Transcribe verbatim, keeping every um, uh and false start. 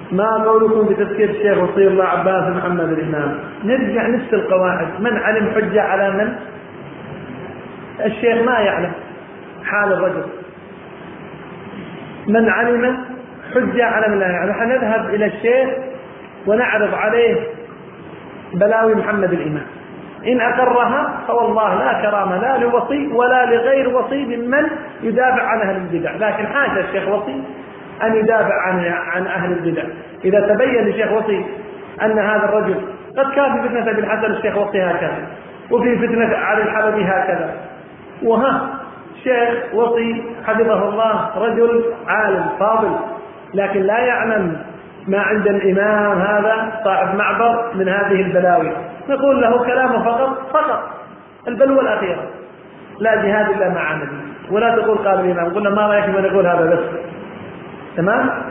ما قولكم بتذكير الشيخ وصي الله عباس محمد الإمام؟ نرجع نفس القواعد. من علم حجة على من؟ الشيخ ما يعلم حال الرجل. من علم حجة على من لا يعلم. نحن نذهب إلى الشيخ ونعرض عليه بلاوي محمد الإمام، إن أقرها فوالله لا كرامة لا لوصي ولا لغير وصي ممن يدافع عن أهل البدع. لكن حاشا الشيخ وصي أن يدافع عن عن أهل البدع. إذا تبين للشيخ وصي أن هذا الرجل قد كان في فتنة ابن حسن الشيخ وصي هكذا، وفي فتنة علي الحلبي هكذا، وها شيخ وصي حفظه الله رجل عالم فاضل لكن لا يعلم ما عند الإمام هذا صاحب معبر من هذه البلاوي، نقول له كلامه فقط فقط البلوى الأخيرة، لا جهاد إلا مع النبي. ولا تقول قال الإمام، قلنا ما رأيك من يقول هذا بس. تمام؟